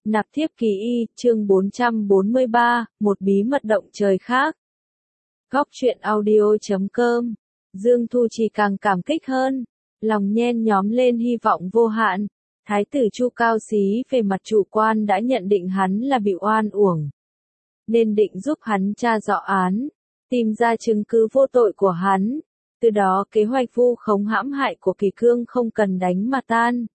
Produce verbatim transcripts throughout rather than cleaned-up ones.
Nạp thiếp ký y, chương bốn trăm bốn mươi ba, một bí mật động trời khác. Góc truyện audio chấm com. Dương Thu Trì càng cảm kích hơn, lòng nhen nhóm lên hy vọng vô hạn. Thái tử Chu Cao Xí về mặt chủ quan đã nhận định hắn là bị oan uổng, nên định giúp hắn tra rõ án, tìm ra chứng cứ vô tội của hắn. Từ đó kế hoạch vu khống hãm hại của Kỳ Cương không cần đánh mà tan.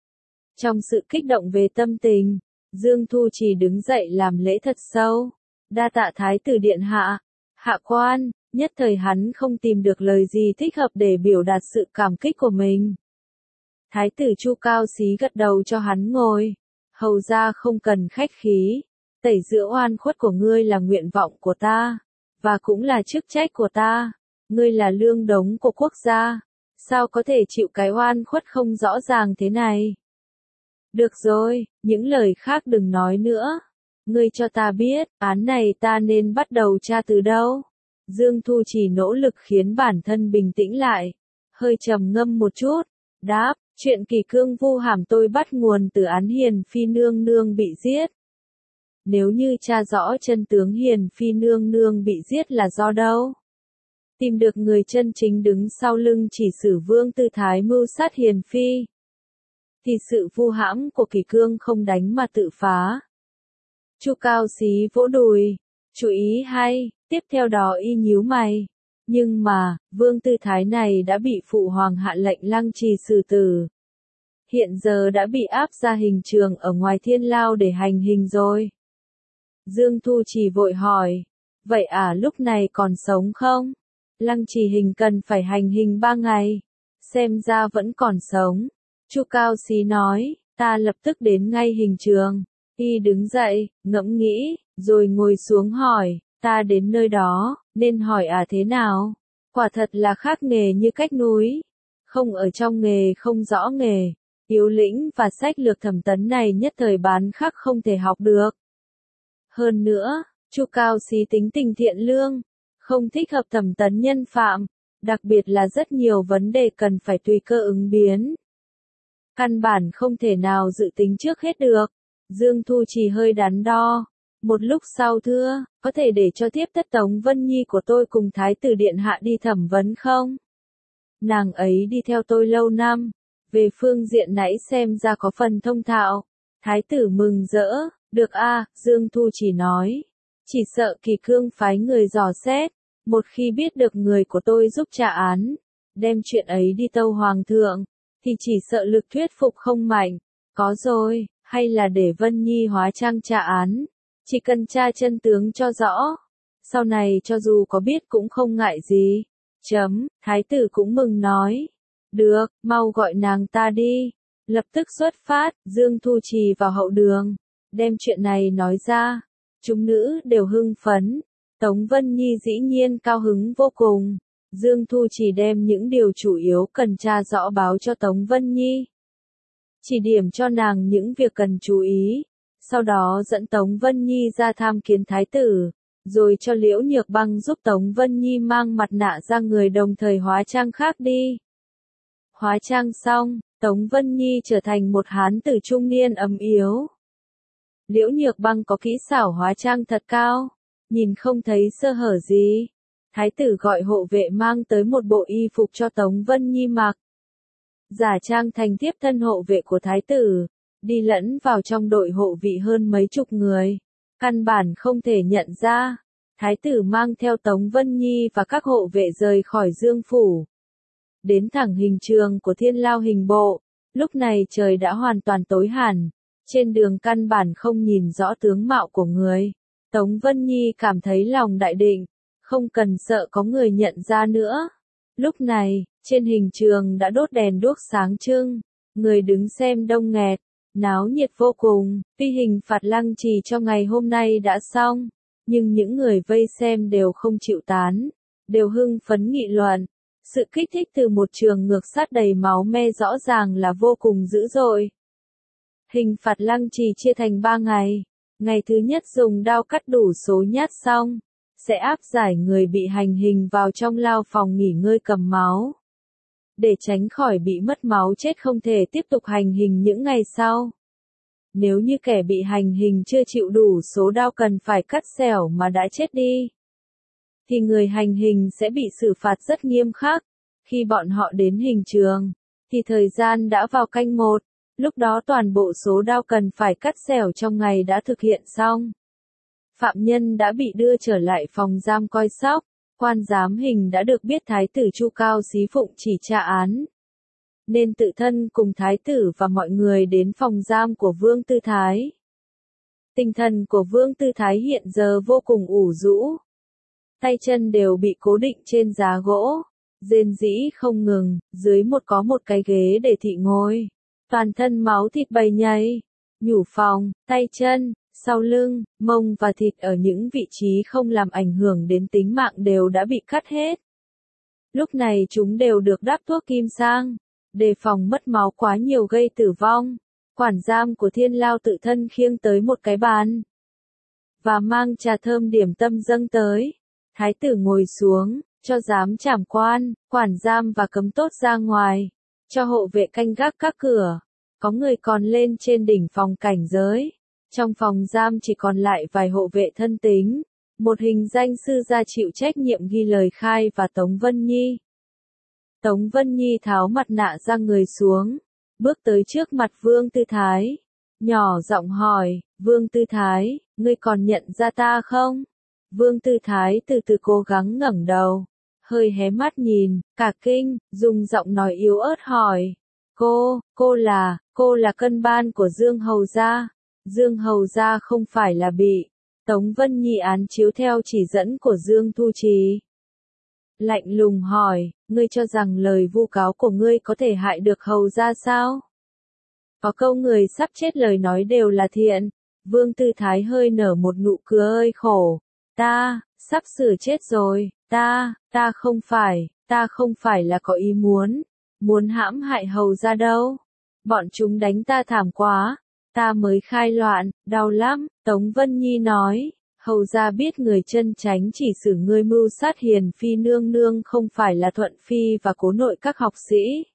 Trong sự kích động về tâm tình, Dương Thu Trì đứng dậy làm lễ thật sâu, đa tạ Thái tử điện hạ. Hạ quan, nhất thời hắn không tìm được lời gì thích hợp để biểu đạt sự cảm kích của mình. Thái tử Chu Cao Xí gật đầu cho hắn ngồi. Hầu ra không cần khách khí, tẩy rửa oan khuất của ngươi là nguyện vọng của ta, và cũng là chức trách của ta. Ngươi là lương đống của quốc gia, sao có thể chịu cái oan khuất không rõ ràng thế này? Được rồi, những lời khác đừng nói nữa. Ngươi cho ta biết, án này ta nên bắt đầu tra từ đâu? Dương Thu Trì nỗ lực khiến bản thân bình tĩnh lại, hơi trầm ngâm một chút, đáp, chuyện Kỳ Cương vu hãm tôi bắt nguồn từ án Hiền Phi nương nương bị giết. Nếu như tra rõ chân tướng Hiền Phi nương nương bị giết là do đâu? Tìm được người chân chính đứng sau lưng Chỉ Sử Vương Tư Thái mưu sát Hiền Phi, thì sự vu hãm của Kỳ Cương không đánh mà tự phá. Chu Cao Xí vỗ đùi, chú ý hay, tiếp theo đó y nhíu mày. Nhưng mà, Vương Tư Thái này đã bị Phụ Hoàng hạ lệnh lăng trì xử tử. Hiện giờ đã bị áp ra hình trường ở ngoài Thiên Lao để hành hình rồi. Dương Thu Trì vội hỏi, vậy à lúc này còn sống không? Lăng trì hình cần phải hành hình ba ngày, xem ra vẫn còn sống. Chu Cao Xí nói, ta lập tức đến ngay hình trường. Y đứng dậy, ngẫm nghĩ, rồi ngồi xuống hỏi, ta đến nơi đó, nên hỏi à thế nào? Quả thật là khác nghề như cách núi. Không ở trong nghề không rõ nghề. Yếu lĩnh và sách lược thẩm tấn này nhất thời bán khắc không thể học được. Hơn nữa, Chu Cao Xí tính tình thiện lương, không thích hợp thẩm tấn nhân phạm, đặc biệt là rất nhiều vấn đề cần phải tùy cơ ứng biến. Căn bản không thể nào dự tính trước hết được. Dương Thu Trì hơi đắn đo. Một lúc sau thưa, có thể để cho tiếp tất Tống Vân Nhi của tôi cùng Thái tử điện hạ đi thẩm vấn không? Nàng ấy đi theo tôi lâu năm, về phương diện nãy xem ra có phần thông thạo. Thái tử mừng rỡ, được a, Dương Thu Trì nói. Chỉ sợ Kỳ Cương phái người dò xét, một khi biết được người của tôi giúp trả án, đem chuyện ấy đi tâu hoàng thượng, thì chỉ sợ lực thuyết phục không mạnh. Có rồi, hay là để Vân Nhi hóa trang tra án, chỉ cần tra chân tướng cho rõ, sau này cho dù có biết cũng không ngại gì. Chấm, Thái tử cũng mừng nói. Được, mau gọi nàng ta đi. Lập tức xuất phát, Dương Thu Trì vào hậu đường, đem chuyện này nói ra. Chúng nữ đều hưng phấn. Tống Vân Nhi dĩ nhiên cao hứng vô cùng. Dương Thu Trì đem những điều chủ yếu cần tra rõ báo cho Tống Vân Nhi, chỉ điểm cho nàng những việc cần chú ý. Sau đó dẫn Tống Vân Nhi ra tham kiến Thái tử, rồi cho Liễu Nhược Băng giúp Tống Vân Nhi mang mặt nạ ra người đồng thời hóa trang khác đi. Hóa trang xong, Tống Vân Nhi trở thành một hán tử trung niên ấm yếu. Liễu Nhược Băng có kỹ xảo hóa trang thật cao, nhìn không thấy sơ hở gì. Thái tử gọi hộ vệ mang tới một bộ y phục cho Tống Vân Nhi mặc, giả trang thành tiếp thân hộ vệ của Thái tử, đi lẫn vào trong đội hộ vị hơn mấy chục người, căn bản không thể nhận ra. Thái tử mang theo Tống Vân Nhi và các hộ vệ rời khỏi Dương phủ, đến thẳng hình trường của Thiên Lao hình bộ. Lúc này trời đã hoàn toàn tối hẳn, trên đường căn bản không nhìn rõ tướng mạo của người. Tống Vân Nhi cảm thấy lòng đại định, không cần sợ có người nhận ra nữa. Lúc này, trên hình trường đã đốt đèn đuốc sáng trưng, người đứng xem đông nghẹt, náo nhiệt vô cùng. Tuy hình phạt lăng trì cho ngày hôm nay đã xong, nhưng những người vây xem đều không chịu tán, đều hưng phấn nghị luận. Sự kích thích từ một trường ngược sát đầy máu me rõ ràng là vô cùng dữ dội. Hình phạt lăng trì chia thành ba ngày. Ngày thứ nhất dùng đao cắt đủ số nhát xong, sẽ áp giải người bị hành hình vào trong lao phòng nghỉ ngơi cầm máu. Để tránh khỏi bị mất máu chết không thể tiếp tục hành hình những ngày sau. Nếu như kẻ bị hành hình chưa chịu đủ số đau cần phải cắt xẻo mà đã chết đi, thì người hành hình sẽ bị xử phạt rất nghiêm khắc. Khi bọn họ đến hình trường, thì thời gian đã vào canh một, lúc đó toàn bộ số đau cần phải cắt xẻo trong ngày đã thực hiện xong. Phạm nhân đã bị đưa trở lại phòng giam coi sóc, quan giám hình đã được biết Thái tử Chu Cao Xí Phụng chỉ tra án, nên tự thân cùng Thái tử và mọi người đến phòng giam của Vương Tư Thái. Tinh thần của Vương Tư Thái hiện giờ vô cùng ủ rũ. Tay chân đều bị cố định trên giá gỗ, rên rỉ không ngừng, dưới một có một cái ghế để thị ngồi. Toàn thân máu thịt bầy nhầy, nhũ phòng, tay chân, sau lưng, mông và thịt ở những vị trí không làm ảnh hưởng đến tính mạng đều đã bị cắt hết. Lúc này chúng đều được đắp thuốc kim sang, đề phòng mất máu quá nhiều gây tử vong. Quản giam của Thiên Lao tự thân khiêng tới một cái bàn, và mang trà thơm điểm tâm dâng tới. Thái tử ngồi xuống, cho giám trảm quan, quản giam và cấm tốt ra ngoài, cho hộ vệ canh gác các cửa. Có người còn lên trên đỉnh phòng cảnh giới. Trong phòng giam chỉ còn lại vài hộ vệ thân tín, một hình danh sư gia chịu trách nhiệm ghi lời khai và Tống Vân Nhi. Tống Vân Nhi tháo mặt nạ ra người xuống, bước tới trước mặt Vương Tư Thái, nhỏ giọng hỏi, Vương Tư Thái, ngươi còn nhận ra ta không? Vương Tư Thái từ từ cố gắng ngẩng đầu, hơi hé mắt nhìn, cả kinh, dùng giọng nói yếu ớt hỏi, cô, cô là, cô là cân ban của Dương Hầu Gia. Dương Hầu Gia không phải là bị Tống Vân Nhi án chiếu theo chỉ dẫn của Dương Thu Trì. Lạnh lùng hỏi, ngươi cho rằng lời vu cáo của ngươi có thể hại được Hầu Gia sao? Có câu người sắp chết lời nói đều là thiện. Vương Tư Thái hơi nở một nụ cười ơi khổ. Ta, sắp sửa chết rồi, ta, ta không phải, ta không phải là có ý muốn, muốn hãm hại Hầu Gia đâu. Bọn chúng đánh ta thảm quá. Ta mới khai loạn, đau lắm, Tống Vân Nhi nói, Hầu Gia biết người chân chánh chỉ xử ngươi mưu sát Hiền Phi nương nương không phải là Thuận Phi và Cố Nội các học sĩ,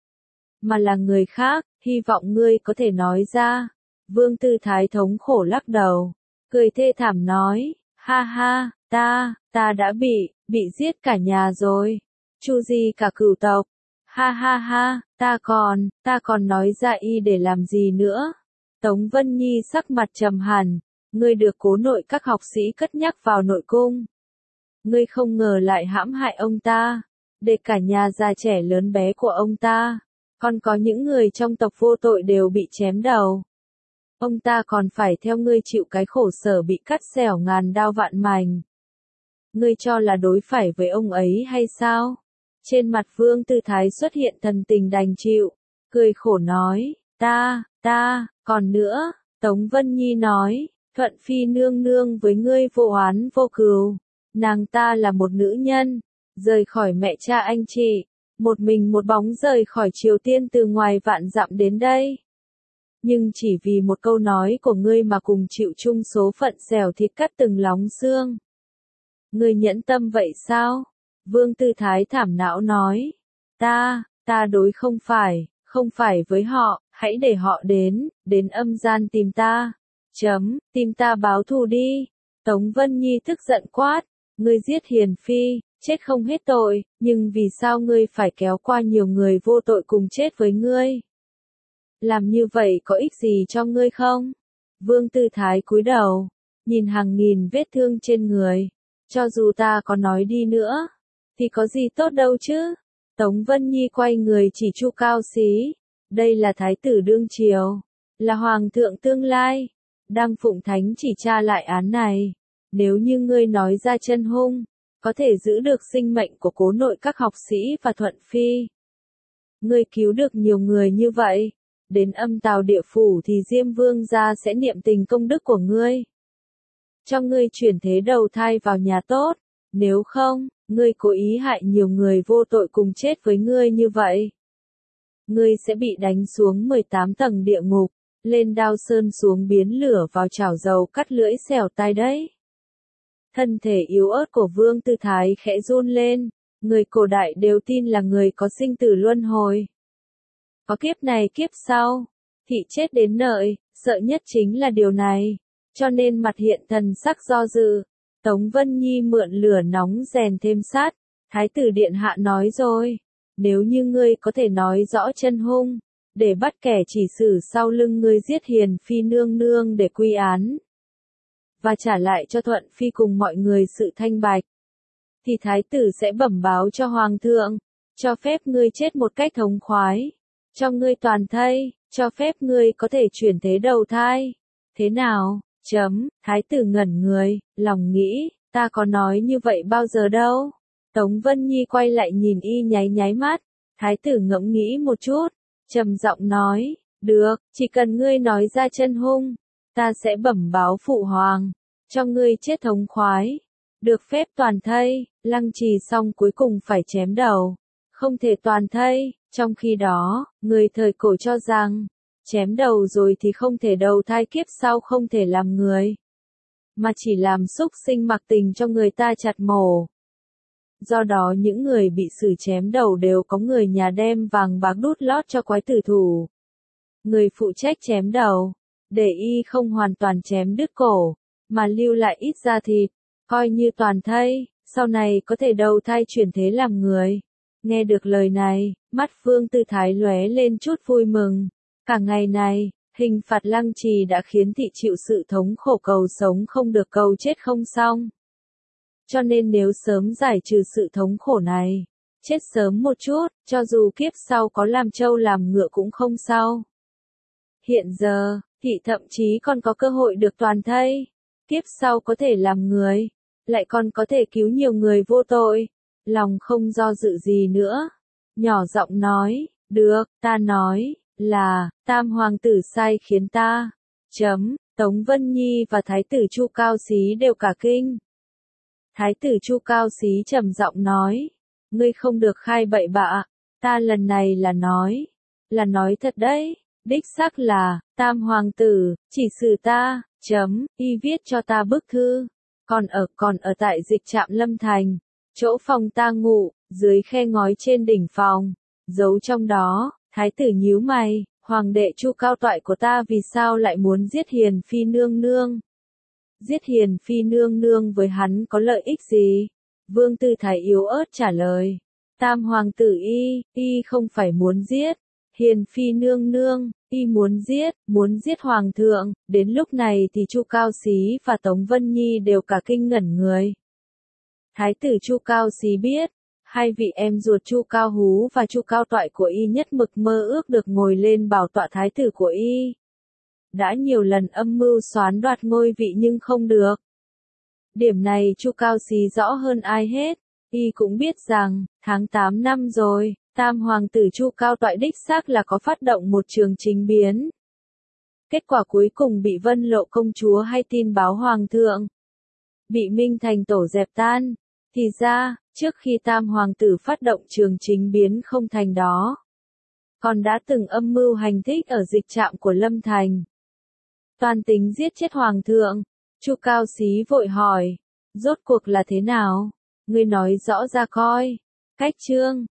mà là người khác, hy vọng ngươi có thể nói ra. Vương Tư Thái thống khổ lắc đầu, cười thê thảm nói, ha ha, ta, ta đã bị, bị giết cả nhà rồi, chu di cả cửu tộc, ha ha ha, ta còn, ta còn nói ra y để làm gì nữa. Tống Vân Nhi sắc mặt trầm hẳn, ngươi được Cố Nội các học sĩ cất nhắc vào nội cung. Ngươi không ngờ lại hãm hại ông ta, để cả nhà già trẻ lớn bé của ông ta, còn có những người trong tộc vô tội đều bị chém đầu. Ông ta còn phải theo ngươi chịu cái khổ sở bị cắt xẻo ngàn đao vạn mảnh. Ngươi cho là đối phải với ông ấy hay sao? Trên mặt Vương Tư Thái xuất hiện thần tình đành chịu, cười khổ nói, ta, ta, còn nữa, Tống Vân Nhi nói, Thuận Phi nương nương với ngươi vô oán vô cừu, nàng ta là một nữ nhân, rời khỏi mẹ cha anh chị, một mình một bóng rời khỏi Triều Tiên từ ngoài vạn dặm đến đây. Nhưng chỉ vì một câu nói của ngươi mà cùng chịu chung số phận xẻo thịt cắt từng lóng xương. Ngươi nhẫn tâm vậy sao? Vương Tư Thái thảm não nói, ta, ta đối không phải, không phải với họ, hãy để họ đến, đến âm gian tìm ta. Chấm, tìm ta báo thù đi. Tống Vân Nhi tức giận quát, ngươi giết Hiền Phi, chết không hết tội, nhưng vì sao ngươi phải kéo qua nhiều người vô tội cùng chết với ngươi? Làm như vậy có ích gì cho ngươi không? Vương Tư Thái cúi đầu, nhìn hàng nghìn vết thương trên người. Cho dù ta có nói đi nữa, thì có gì tốt đâu chứ? Tống Vân Nhi quay người chỉ Chu Cao Xí. Đây là Thái tử đương triều, là Hoàng thượng tương lai. Đang phụng thánh chỉ tra lại án này. Nếu như ngươi nói ra chân hung, có thể giữ được sinh mệnh của Cố Nội các học sĩ và Thuận Phi. Ngươi cứu được nhiều người như vậy, đến âm tào địa phủ thì Diêm Vương gia sẽ niệm tình công đức của ngươi, cho ngươi chuyển thế đầu thai vào nhà tốt. Nếu không, ngươi cố ý hại nhiều người vô tội cùng chết với ngươi như vậy, ngươi sẽ bị đánh xuống mười tám tầng địa ngục, lên đao sơn xuống biến lửa vào chảo dầu cắt lưỡi xẻo tai đấy. Thân thể yếu ớt của Vương Tư Thái khẽ run lên, người cổ đại đều tin là người có sinh tử luân hồi. Có kiếp này kiếp sau, thị chết đến nơi, sợ nhất chính là điều này, cho nên mặt hiện thần sắc do dự. Tống Vân Nhi mượn lửa nóng rèn thêm sát, Thái tử điện hạ nói rồi, nếu như ngươi có thể nói rõ chân hung, để bắt kẻ chỉ xử sau lưng ngươi giết Hiền Phi nương nương để quy án, và trả lại cho Thuận Phi cùng mọi người sự thanh bạch, thì Thái tử sẽ bẩm báo cho Hoàng thượng, cho phép ngươi chết một cách thống khoái, cho ngươi toàn thây, cho phép ngươi có thể chuyển thế đầu thai. Thế nào? Chấm, Thái tử ngẩn người, lòng nghĩ, ta có nói như vậy bao giờ đâu. Tống Vân Nhi quay lại nhìn y nháy nháy mắt, Thái tử ngẫm nghĩ một chút, trầm giọng nói, được, chỉ cần ngươi nói ra chân hung, ta sẽ bẩm báo phụ hoàng, cho ngươi chết thống khoái, được phép toàn thây. Lăng Trì xong cuối cùng phải chém đầu, không thể toàn thây, trong khi đó, người thời cổ cho rằng, chém đầu rồi thì không thể đầu thai kiếp sau không thể làm người, mà chỉ làm súc sinh mặc tình cho người ta chặt mổ. Do đó những người bị xử chém đầu đều có người nhà đem vàng bạc đút lót cho quái tử thủ. Người phụ trách chém đầu, để y không hoàn toàn chém đứt cổ, mà lưu lại ít da thịt, coi như toàn thây, sau này có thể đầu thai chuyển thế làm người. Nghe được lời này, mắt Vương Tư Thái lóe lên chút vui mừng. Cả ngày này, hình phạt Lăng Trì đã khiến thị chịu sự thống khổ cầu sống không được cầu chết không xong. Cho nên nếu sớm giải trừ sự thống khổ này, chết sớm một chút, cho dù kiếp sau có làm trâu làm ngựa cũng không sao. Hiện giờ, thị thậm chí còn có cơ hội được toàn thây, kiếp sau có thể làm người, lại còn có thể cứu nhiều người vô tội. Lòng không do dự gì nữa, nhỏ giọng nói, được, ta nói, là, Tam Hoàng tử sai khiến ta. Chấm, Tống Vân Nhi và Thái tử Chu Cao Xí đều cả kinh. Thái tử Chu Cao Xí trầm giọng nói, ngươi không được khai bậy bạ, ta lần này là nói, là nói thật đấy, đích xác là, Tam Hoàng tử, chỉ xử ta, chấm, y viết cho ta bức thư, còn ở, còn ở tại dịch trạm Lâm Thành, chỗ phòng ta ngủ, dưới khe ngói trên đỉnh phòng, giấu trong đó. Thái tử nhíu mày, hoàng đệ Chu cao toại của ta vì sao lại muốn giết Hiền Phi nương nương? Giết Hiền Phi nương nương với hắn có lợi ích gì? Vương Tư Thái yếu ớt trả lời. Tam hoàng tử y, y không phải muốn giết Hiền Phi nương nương, y muốn giết, muốn giết hoàng thượng. Đến lúc này thì Chu Cao Xí và Tống Vân Nhi đều cả kinh ngẩn người. Thái tử Chu Cao Xí biết, hai vị em ruột Chu Cao Hú và Chu Cao Toại của y nhất mực mơ ước được ngồi lên bảo tọa thái tử của y. Đã nhiều lần âm mưu soán đoạt ngôi vị nhưng không được. Điểm này Chu Cao Xí rõ hơn ai hết, y cũng biết rằng, tháng tám năm rồi, Tam Hoàng tử Chu Cao Toại đích xác là có phát động một trường chính biến. Kết quả cuối cùng bị Vân Lộ công chúa hay tin báo Hoàng thượng. Bị Minh Thành tổ dẹp tan. Thì ra, trước khi Tam Hoàng tử phát động trường chính biến không thành đó, còn đã từng âm mưu hành thích ở dịch trạm của Lâm Thành. Toàn tính giết chết Hoàng thượng. Chu Cao Xí vội hỏi, rốt cuộc là thế nào? Ngươi nói rõ ra coi. Cách chương